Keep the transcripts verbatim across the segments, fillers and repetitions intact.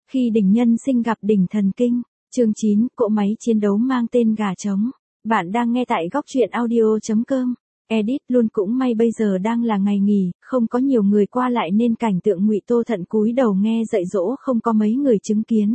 Khi đỉnh nhân sinh gặp đỉnh thần kinh, chương chín, cỗ máy chiến đấu mang tên gà trống. Bạn đang nghe tại góc truyện audio chấm com. Edit luôn cũng may bây giờ đang là ngày nghỉ, không có nhiều người qua lại nên cảnh tượng Ngụy Tô Thận cúi đầu nghe dạy dỗ không có mấy người chứng kiến.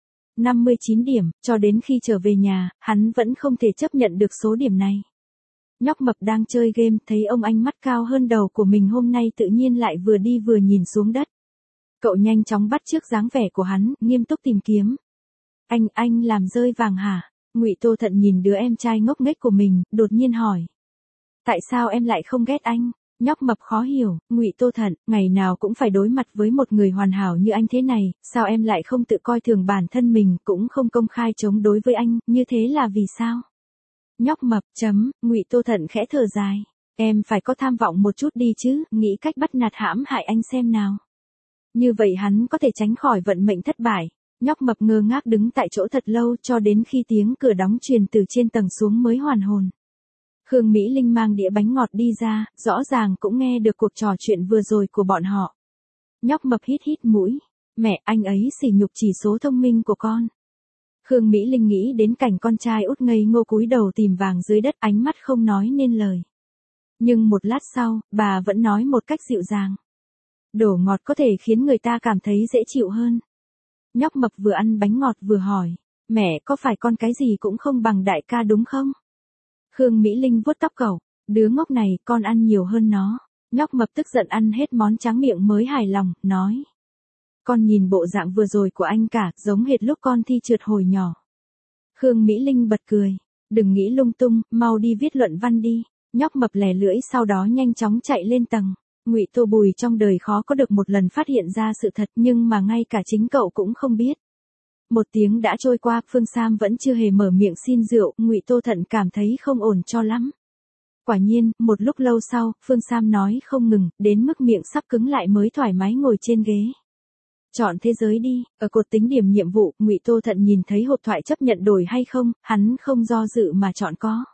năm mươi chín điểm, cho đến khi trở về nhà, hắn vẫn không thể chấp nhận được số điểm này. Nhóc mập đang chơi game, thấy ông anh mắt cao hơn đầu của mình hôm nay tự nhiên lại vừa đi vừa nhìn xuống đất. Cậu nhanh chóng bắt chước dáng vẻ của hắn, nghiêm túc tìm kiếm. Anh, anh làm rơi vàng hả? Ngụy Tô Thận nhìn đứa em trai ngốc nghếch của mình, đột nhiên hỏi. Tại sao em lại không ghét anh? Nhóc mập khó hiểu, Ngụy Tô Thận, ngày nào cũng phải đối mặt với một người hoàn hảo như anh thế này, sao em lại không tự coi thường bản thân mình, cũng không công khai chống đối với anh, như thế là vì sao? Nhóc mập, chấm, Ngụy Tô Thận khẽ thở dài. Em phải có tham vọng một chút đi chứ, nghĩ cách bắt nạt hãm hại anh xem nào. Như vậy hắn có thể tránh khỏi vận mệnh thất bại. Nhóc mập ngơ ngác đứng tại chỗ thật lâu cho đến khi tiếng cửa đóng truyền từ trên tầng xuống mới hoàn hồn. Khương Mỹ Linh mang đĩa bánh ngọt đi ra, rõ ràng cũng nghe được cuộc trò chuyện vừa rồi của bọn họ. Nhóc mập hít hít mũi. Mẹ, anh ấy sỉ nhục chỉ số thông minh của con. Khương Mỹ Linh nghĩ đến cảnh con trai út ngây ngô cúi đầu tìm vàng dưới đất, ánh mắt không nói nên lời. Nhưng một lát sau, bà vẫn nói một cách dịu dàng. Đồ ngọt có thể khiến người ta cảm thấy dễ chịu hơn. Nhóc mập vừa ăn bánh ngọt vừa hỏi. Mẹ, có phải con cái gì cũng không bằng đại ca đúng không? Khương Mỹ Linh vuốt tóc cậu. Đứa ngốc này, con ăn nhiều hơn nó. Nhóc mập tức giận ăn hết món tráng miệng mới hài lòng, nói. Con nhìn bộ dạng vừa rồi của anh cả, giống hệt lúc con thi trượt hồi nhỏ. Khương Mỹ Linh bật cười. Đừng nghĩ lung tung, mau đi viết luận văn đi. Nhóc mập lè lưỡi sau đó nhanh chóng chạy lên tầng. Ngụy Tô Bùi trong đời khó có được một lần phát hiện ra sự thật nhưng mà ngay cả chính cậu cũng không biết. Một tiếng đã trôi qua, Phương Sam vẫn chưa hề mở miệng xin rượu, Ngụy Tô Thận cảm thấy không ổn cho lắm. Quả nhiên, một lúc lâu sau, Phương Sam nói không ngừng, đến mức miệng sắp cứng lại mới thoải mái ngồi trên ghế. Chọn thế giới đi, ở cột tính điểm nhiệm vụ, Ngụy Tô Thận nhìn thấy hộp thoại chấp nhận đổi hay không, hắn không do dự mà chọn có.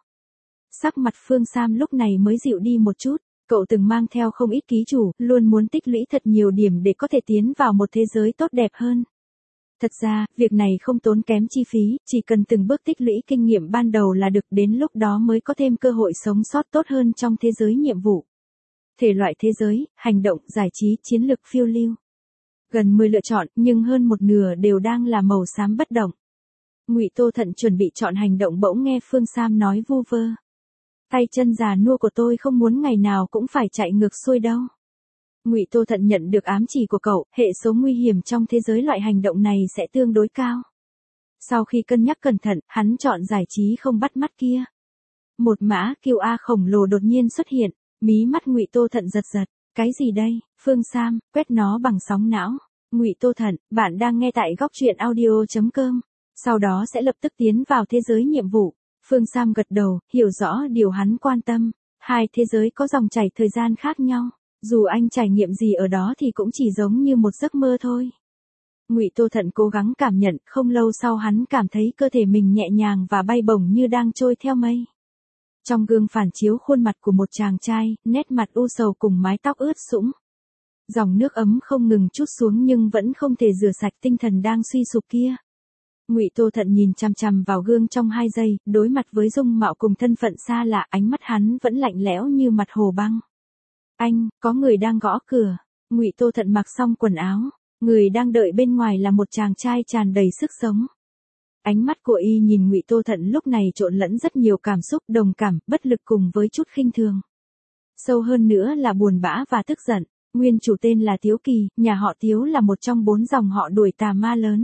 Sắc mặt Phương Sam lúc này mới dịu đi một chút. Cậu từng mang theo không ít ký chủ, luôn muốn tích lũy thật nhiều điểm để có thể tiến vào một thế giới tốt đẹp hơn. Thật ra, việc này không tốn kém chi phí, chỉ cần từng bước tích lũy kinh nghiệm ban đầu là được, đến lúc đó mới có thêm cơ hội sống sót tốt hơn trong thế giới nhiệm vụ. Thể loại thế giới, hành động, giải trí, chiến lược, phiêu lưu. Gần mười lựa chọn, nhưng hơn một nửa đều đang là màu xám bất động. Ngụy Tô Thận chuẩn bị chọn hành động bỗng nghe Phương Sam nói vu vơ. Tay chân già nua của tôi không muốn ngày nào cũng phải chạy ngược xuôi đâu. Ngụy Tô Thận nhận được ám chỉ của cậu, hệ số nguy hiểm trong thế giới loại hành động này sẽ tương đối cao. Sau khi cân nhắc cẩn thận, hắn chọn giải trí không bắt mắt kia. Một mã kiu a khổng lồ đột nhiên xuất hiện, mí mắt Ngụy Tô Thận giật giật. Cái gì đây? Phương Sam, quét nó bằng sóng não. Ngụy Tô Thận, bạn đang nghe tại góc truyện audio chấm com. Sau đó sẽ lập tức tiến vào thế giới nhiệm vụ. Phương Sam gật đầu, hiểu rõ điều hắn quan tâm. Hai thế giới có dòng chảy thời gian khác nhau. Dù anh trải nghiệm gì ở đó thì cũng chỉ giống như một giấc mơ thôi. Ngụy Tô Thận cố gắng cảm nhận, không lâu sau hắn cảm thấy cơ thể mình nhẹ nhàng và bay bổng như đang trôi theo mây. Trong gương phản chiếu khuôn mặt của một chàng trai, nét mặt u sầu cùng mái tóc ướt sũng. Dòng nước ấm không ngừng trút xuống nhưng vẫn không thể rửa sạch tinh thần đang suy sụp kia. Ngụy Tô Thận nhìn chằm chằm vào gương trong hai giây, đối mặt với dung mạo cùng thân phận xa lạ, ánh mắt hắn vẫn lạnh lẽo như mặt hồ băng. Anh, có người đang gõ cửa. Ngụy Tô Thận mặc xong quần áo, người đang đợi bên ngoài là một chàng trai tràn đầy sức sống. Ánh mắt của y nhìn Ngụy Tô Thận lúc này trộn lẫn rất nhiều cảm xúc, đồng cảm, bất lực cùng với chút khinh thường. Sâu hơn nữa là buồn bã và tức giận. Nguyên chủ tên là Tiếu Kỳ, nhà họ Tiếu là một trong bốn dòng họ đuổi tà ma lớn.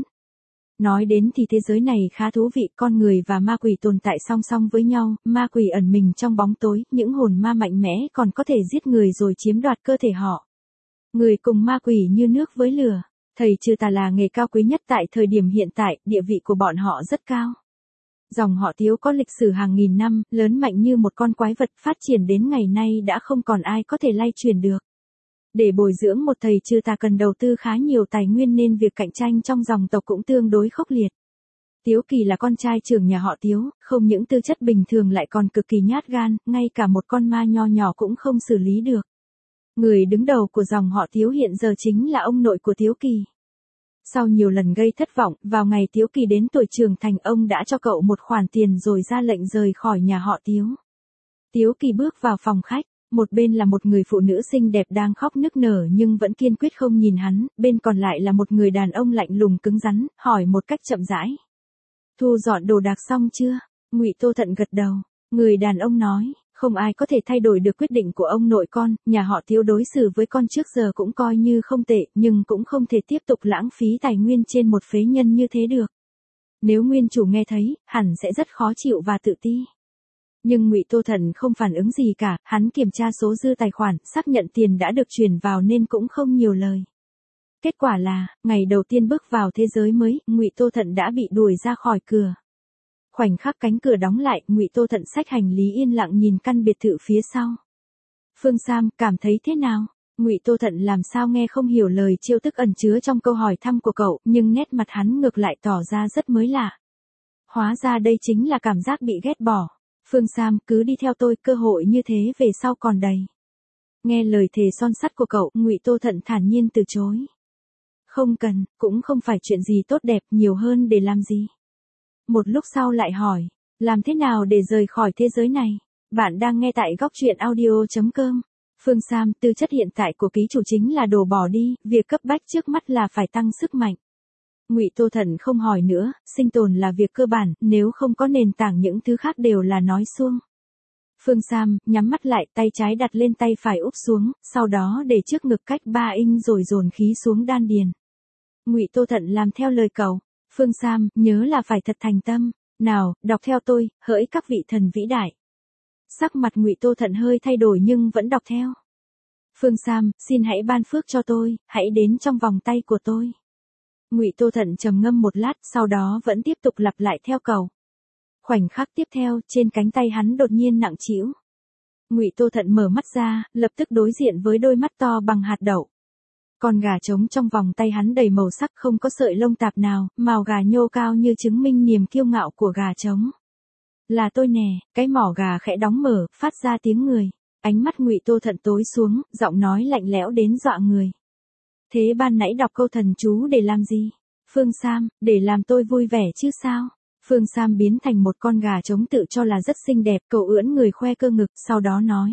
Nói đến thì thế giới này khá thú vị, con người và ma quỷ tồn tại song song với nhau, ma quỷ ẩn mình trong bóng tối, những hồn ma mạnh mẽ còn có thể giết người rồi chiếm đoạt cơ thể họ. Người cùng ma quỷ như nước với lửa, thầy trừ tà là nghề cao quý nhất tại thời điểm hiện tại, địa vị của bọn họ rất cao. Dòng họ Tiếu có lịch sử hàng nghìn năm, lớn mạnh như một con quái vật, phát triển đến ngày nay đã không còn ai có thể lay truyền được. Để bồi dưỡng một thầy trừ tà cần đầu tư khá nhiều tài nguyên nên việc cạnh tranh trong dòng tộc cũng tương đối khốc liệt. Tiếu Kỳ là con trai trưởng nhà họ Tiếu, không những tư chất bình thường lại còn cực kỳ nhát gan, ngay cả một con ma nho nhỏ cũng không xử lý được. Người đứng đầu của dòng họ Tiếu hiện giờ chính là ông nội của Tiếu Kỳ. Sau nhiều lần gây thất vọng, vào ngày Tiếu Kỳ đến tuổi trưởng thành ông đã cho cậu một khoản tiền rồi ra lệnh rời khỏi nhà họ Tiếu. Tiếu Kỳ bước vào phòng khách, một bên là một người phụ nữ xinh đẹp đang khóc nức nở nhưng vẫn kiên quyết không nhìn hắn, bên còn lại là một người đàn ông lạnh lùng cứng rắn, hỏi một cách chậm rãi. Thu dọn đồ đạc xong chưa? Ngụy Tô Thận gật đầu. Người đàn ông nói, không ai có thể thay đổi được quyết định của ông nội con, nhà họ Tiếu đối xử với con trước giờ cũng coi như không tệ, nhưng cũng không thể tiếp tục lãng phí tài nguyên trên một phế nhân như thế được. Nếu nguyên chủ nghe thấy, hẳn sẽ rất khó chịu và tự ti. Nhưng Ngụy Tô Thận không phản ứng gì cả, hắn kiểm tra số dư tài khoản, xác nhận tiền đã được chuyển vào nên cũng không nhiều lời. Kết quả là, ngày đầu tiên bước vào thế giới mới, Ngụy Tô Thận đã bị đuổi ra khỏi cửa. Khoảnh khắc cánh cửa đóng lại, Ngụy Tô Thận xách hành lý yên lặng nhìn căn biệt thự phía sau. Phương Sam, cảm thấy thế nào? Ngụy Tô Thận làm sao nghe không hiểu lời trêu tức ẩn chứa trong câu hỏi thăm của cậu, nhưng nét mặt hắn ngược lại tỏ ra rất mới lạ. Hóa ra đây chính là cảm giác bị ghét bỏ. Phương Sam, cứ đi theo tôi, cơ hội như thế về sau còn đầy. Nghe lời thề son sắt của cậu, Ngụy Tô Thận thản nhiên từ chối. Không cần, cũng không phải chuyện gì tốt đẹp, nhiều hơn để làm gì. Một lúc sau lại hỏi, làm thế nào để rời khỏi thế giới này? Bạn đang nghe tại góc truyện audio chấm com. Phương Sam, tư chất hiện tại của ký chủ chính là đồ bỏ đi, việc cấp bách trước mắt là phải tăng sức mạnh. Ngụy Tô Thận không hỏi nữa, sinh tồn là việc cơ bản, nếu không có nền tảng những thứ khác đều là nói suông. Phương Sam, nhắm mắt lại, tay trái đặt lên tay phải úp xuống, sau đó để trước ngực cách ba inch rồi dồn khí xuống đan điền. Ngụy Tô Thận làm theo lời cậu. Phương Sam, nhớ là phải thật thành tâm. Nào, đọc theo tôi, hỡi các vị thần vĩ đại. Sắc mặt Ngụy Tô Thận hơi thay đổi nhưng vẫn đọc theo. Phương Sam, xin hãy ban phước cho tôi, hãy đến trong vòng tay của tôi. Ngụy Tô Thận trầm ngâm một lát, sau đó vẫn tiếp tục lặp lại theo cầu. Khoảnh khắc tiếp theo, trên cánh tay hắn đột nhiên nặng trĩu. Ngụy Tô Thận mở mắt ra, lập tức đối diện với đôi mắt to bằng hạt đậu. Con gà trống trong vòng tay hắn đầy màu sắc, không có sợi lông tạp nào, mào gà nhô cao như chứng minh niềm kiêu ngạo của gà trống. Là tôi nè, cái mỏ gà khẽ đóng mở, phát ra tiếng người. Ánh mắt Ngụy Tô Thận tối xuống, giọng nói lạnh lẽo đến dọa người. Thế ban nãy đọc câu thần chú để làm gì? Phương Sam, để làm tôi vui vẻ chứ sao? Phương Sam biến thành một con gà trống tự cho là rất xinh đẹp, cậu ưỡn người khoe cơ ngực, sau đó nói.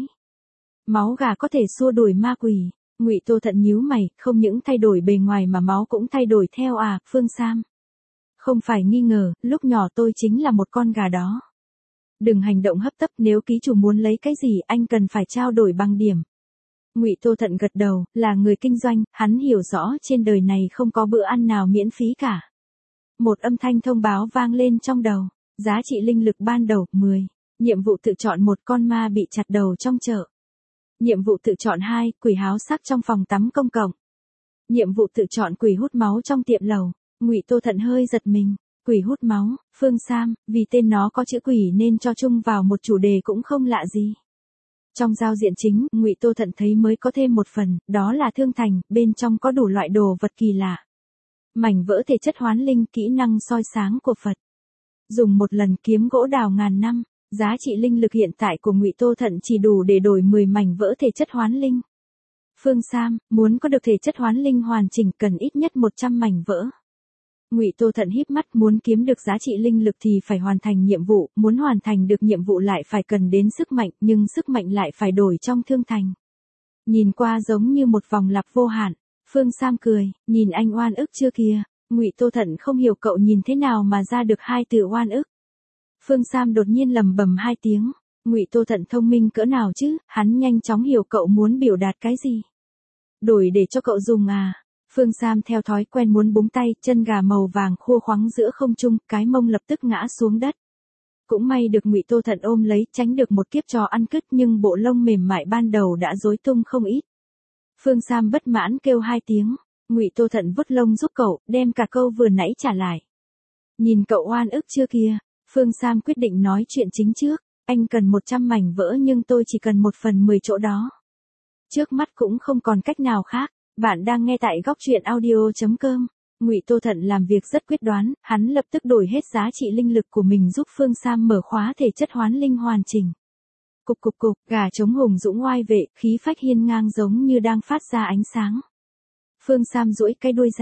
Máu gà có thể xua đuổi ma quỷ. Ngụy Tô Thận nhíu mày, không những thay đổi bề ngoài mà máu cũng thay đổi theo à, Phương Sam. Không phải nghi ngờ, lúc nhỏ tôi chính là một con gà đó. Đừng hành động hấp tấp, nếu ký chủ muốn lấy cái gì anh cần phải trao đổi bằng điểm. Ngụy Tô Thận gật đầu, là người kinh doanh, hắn hiểu rõ trên đời này không có bữa ăn nào miễn phí cả. Một âm thanh thông báo vang lên trong đầu, giá trị linh lực ban đầu, mười. Nhiệm vụ tự chọn một con ma bị chặt đầu trong chợ. Nhiệm vụ tự chọn hai, quỷ háo sắc trong phòng tắm công cộng. Nhiệm vụ tự chọn quỷ hút máu trong tiệm lầu. Ngụy Tô Thận hơi giật mình. Quỷ hút máu, Phương Sam, vì tên nó có chữ quỷ nên cho chung vào một chủ đề cũng không lạ gì. Trong giao diện chính, Ngụy Tô Thận thấy mới có thêm một phần, đó là thương thành, bên trong có đủ loại đồ vật kỳ lạ. Mảnh vỡ thể chất hoán linh, kỹ năng soi sáng của Phật. Dùng một lần kiếm gỗ đào ngàn năm. Giá trị linh lực hiện tại của Ngụy Tô Thận chỉ đủ để đổi mười mảnh vỡ thể chất hoán linh. Phương Sam, muốn có được thể chất hoán linh hoàn chỉnh cần ít nhất một trăm mảnh vỡ. Ngụy Tô Thận híp mắt, muốn kiếm được giá trị linh lực thì phải hoàn thành nhiệm vụ, muốn hoàn thành được nhiệm vụ lại phải cần đến sức mạnh, nhưng sức mạnh lại phải đổi trong thương thành. Nhìn qua giống như một vòng lặp vô hạn. Phương Sam cười, nhìn anh oan ức chưa kìa. Ngụy Tô Thận không hiểu cậu nhìn thế nào mà ra được hai từ oan ức. Phương Sam đột nhiên lầm bầm hai tiếng. Ngụy Tô Thận thông minh cỡ nào chứ, hắn nhanh chóng hiểu cậu muốn biểu đạt cái gì. Đổi để cho cậu dùng à? Phương Sam theo thói quen muốn búng tay, chân gà màu vàng khua khoắng giữa không trung, cái mông lập tức ngã xuống đất. Cũng may được Ngụy Tô Thận ôm lấy, tránh được một kiếp trò ăn cứt, nhưng bộ lông mềm mại ban đầu đã rối tung không ít. Phương Sam bất mãn kêu hai tiếng. Ngụy Tô Thận vuốt lông giúp cậu, đem cả câu vừa nãy trả lại. Nhìn cậu oan ức chưa kìa? Phương Sam quyết định nói chuyện chính trước. Anh cần một trăm mảnh vỡ nhưng tôi chỉ cần một phần mười chỗ đó. Trước mắt cũng không còn cách nào khác. Bạn đang nghe tại góc truyện audio chấm com. Ngụy Tô Thận làm việc rất quyết đoán, hắn lập tức đổi hết giá trị linh lực của mình giúp Phương Sam mở khóa thể chất hoán linh hoàn chỉnh. Cục cục cục, gà trống hùng dũng oai vệ, khí phách hiên ngang giống như đang phát ra ánh sáng. Phương Sam duỗi cái đuôi ra.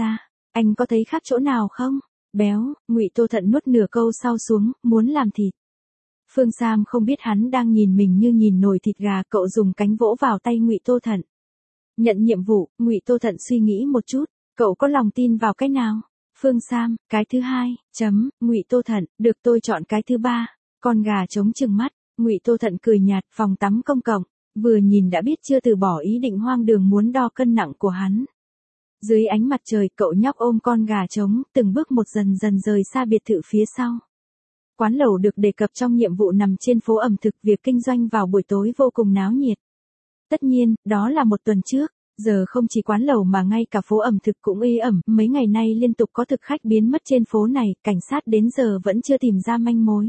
Anh có thấy khác chỗ nào không? Béo, Ngụy Tô Thận nuốt nửa câu sau xuống, muốn làm thịt. Phương Sam không biết hắn đang nhìn mình như nhìn nồi thịt gà, cậu dùng cánh vỗ vào tay Ngụy Tô Thận. Nhận nhiệm vụ, Ngụy Tô Thận suy nghĩ một chút, cậu có lòng tin vào cái nào? Phương Sam, cái thứ hai, chấm, Ngụy Tô Thận, được tôi chọn cái thứ ba. Con gà trống trừng mắt, Ngụy Tô Thận cười nhạt, phòng tắm công cộng, vừa nhìn đã biết chưa từ bỏ ý định hoang đường muốn đo cân nặng của hắn. Dưới ánh mặt trời, cậu nhóc ôm con gà trống, từng bước một dần dần rời xa biệt thự phía sau. Quán lẩu được đề cập trong nhiệm vụ nằm trên phố ẩm thực, việc kinh doanh vào buổi tối vô cùng náo nhiệt. Tất nhiên, đó là một tuần trước, giờ không chỉ quán lẩu mà ngay cả phố ẩm thực cũng ê ẩm, mấy ngày nay liên tục có thực khách biến mất trên phố này, cảnh sát đến giờ vẫn chưa tìm ra manh mối.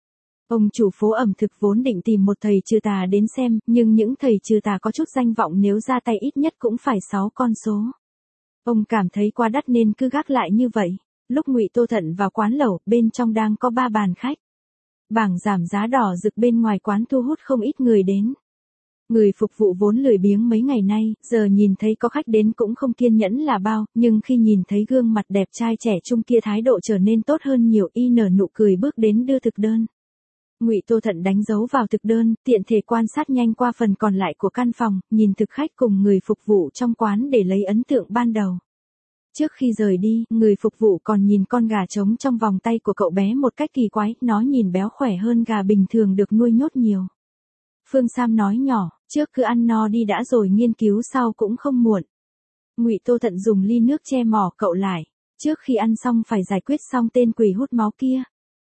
Ông chủ phố ẩm thực vốn định tìm một thầy trừ tà đến xem, nhưng những thầy trừ tà có chút danh vọng nếu ra tay ít nhất cũng phải sáu con số. Ông cảm thấy quá đắt nên cứ gác lại như vậy. Lúc Ngụy Tô Thận vào quán lẩu, bên trong đang có ba bàn khách. Bảng giảm giá đỏ rực bên ngoài quán thu hút không ít người đến. Người phục vụ vốn lười biếng mấy ngày nay, giờ nhìn thấy có khách đến cũng không kiên nhẫn là bao, nhưng khi nhìn thấy gương mặt đẹp trai trẻ trung kia thái độ trở nên tốt hơn nhiều, y nở nụ cười bước đến đưa thực đơn. Ngụy Tô Thận đánh dấu vào thực đơn, tiện thể quan sát nhanh qua phần còn lại của căn phòng, nhìn thực khách cùng người phục vụ trong quán để lấy ấn tượng ban đầu. Trước khi rời đi, người phục vụ còn nhìn con gà trống trong vòng tay của cậu bé một cách kỳ quái, nó nhìn béo khỏe hơn gà bình thường được nuôi nhốt nhiều. Phương Sam nói nhỏ, trước cứ ăn no đi đã rồi nghiên cứu sau cũng không muộn. Ngụy Tô Thận dùng ly nước che mỏ cậu lại, trước khi ăn xong phải giải quyết xong tên quỷ hút máu kia.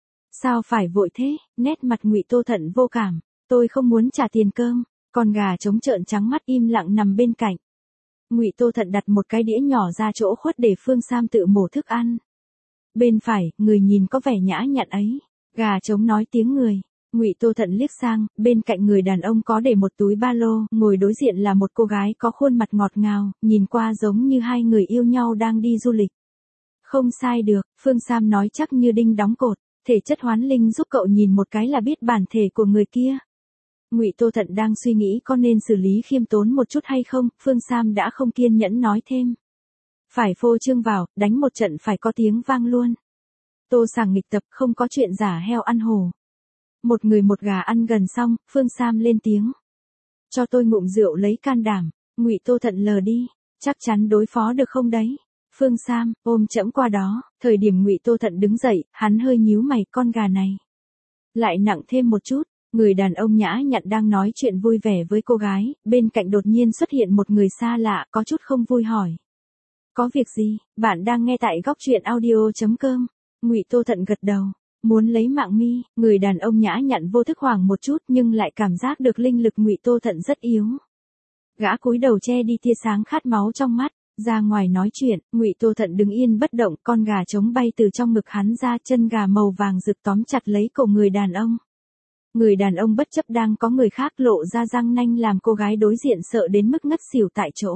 Sao phải vội thế? Nét mặt Ngụy Tô Thận vô cảm, tôi không muốn trả tiền cơm. Con gà trống trợn trắng mắt im lặng nằm bên cạnh. Ngụy Tô Thận đặt một cái đĩa nhỏ ra chỗ khuất để Phương Sam tự mổ thức ăn. Bên phải, người nhìn có vẻ nhã nhặn ấy. Gà trống nói tiếng người. Ngụy Tô Thận liếc sang, bên cạnh người đàn ông có để một túi ba lô, ngồi đối diện là một cô gái có khuôn mặt ngọt ngào, nhìn qua giống như hai người yêu nhau đang đi du lịch. Không sai được, Phương Sam nói chắc như đinh đóng cột, thể chất hoán linh giúp cậu nhìn một cái là biết bản thể của người kia. Ngụy Tô Thận đang suy nghĩ có nên xử lý khiêm tốn một chút hay không, Phương Sam đã không kiên nhẫn nói thêm. Phải phô trương vào, đánh một trận phải có tiếng vang luôn. Tô Sàng nghịch tập, không có chuyện giả heo ăn hổ. Một người một gà ăn gần xong, Phương Sam lên tiếng. Cho tôi ngụm rượu lấy can đảm. Ngụy Tô Thận lờ đi, chắc chắn đối phó được không đấy? Phương Sam, ôm chẫm qua đó. Thời điểm Ngụy Tô Thận đứng dậy, hắn hơi nhíu mày, con gà này lại nặng thêm một chút. Người đàn ông nhã nhặn đang nói chuyện vui vẻ với cô gái, bên cạnh đột nhiên xuất hiện một người xa lạ, có chút không vui hỏi. Có việc gì? Bạn đang nghe tại góc truyện audio chấm com. Ngụy Tô Thận gật đầu. Muốn lấy mạng mi, người đàn ông nhã nhặn vô thức hoảng một chút nhưng lại cảm giác được linh lực Ngụy Tô Thận rất yếu. Gã cúi đầu che đi tia sáng khát máu trong mắt, ra ngoài nói chuyện, Ngụy Tô Thận đứng yên bất động, con gà trống bay từ trong ngực hắn ra, chân gà màu vàng rực tóm chặt lấy cổ người đàn ông. Người đàn ông bất chấp đang có người khác lộ ra răng nanh làm cô gái đối diện sợ đến mức ngất xỉu tại chỗ.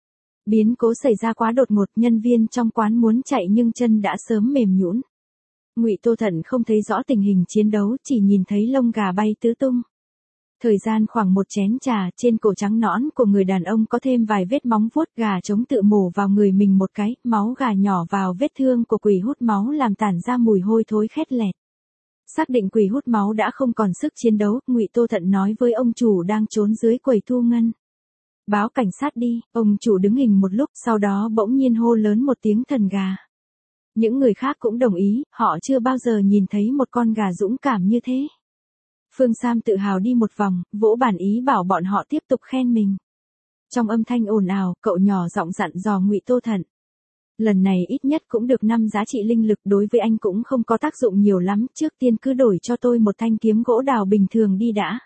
Biến cố xảy ra quá đột ngột, nhân viên trong quán muốn chạy nhưng chân đã sớm mềm nhũn. Ngụy Tô Thận không thấy rõ tình hình chiến đấu, chỉ nhìn thấy lông gà bay tứ tung. Thời gian khoảng một chén trà, trên cổ trắng nõn của người đàn ông có thêm vài vết móng vuốt, gà trống tự mổ vào người mình một cái, máu gà nhỏ vào vết thương của quỷ hút máu làm tản ra mùi hôi thối khét lẹt. Xác định quỷ hút máu đã không còn sức chiến đấu, Ngụy Tô Thận nói với ông chủ đang trốn dưới quầy thu ngân. Báo cảnh sát đi, ông chủ đứng hình một lúc, sau đó bỗng nhiên hô lớn một tiếng thần gà. Những người khác cũng đồng ý, họ chưa bao giờ nhìn thấy một con gà dũng cảm như thế. Phương Sam tự hào đi một vòng, vỗ bàn ý bảo bọn họ tiếp tục khen mình. Trong âm thanh ồn ào, cậu nhỏ giọng dặn dò Ngụy Tô Thận. Lần này ít nhất cũng được năm giá trị linh lực, đối với anh cũng không có tác dụng nhiều lắm, trước tiên cứ đổi cho tôi một thanh kiếm gỗ đào bình thường đi đã.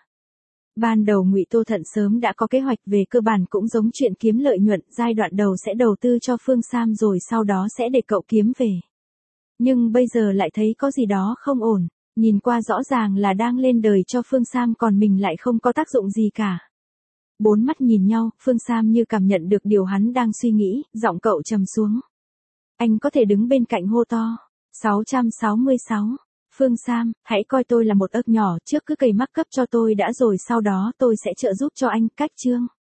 Ban đầu Ngụy Tô Thận sớm đã có kế hoạch, về cơ bản cũng giống chuyện kiếm lợi nhuận, giai đoạn đầu sẽ đầu tư cho Phương Sam rồi sau đó sẽ để cậu kiếm về. Nhưng bây giờ lại thấy có gì đó không ổn, nhìn qua rõ ràng là đang lên đời cho Phương Sam còn mình lại không có tác dụng gì cả. Bốn mắt nhìn nhau, Phương Sam như cảm nhận được điều hắn đang suy nghĩ, giọng cậu trầm xuống. Anh có thể đứng bên cạnh hô to. sáu trăm sáu mươi sáu. Phương Sam, hãy coi tôi là một ớt nhỏ, trước cứ cày mắc cấp cho tôi đã rồi sau đó tôi sẽ trợ giúp cho anh, cách chương.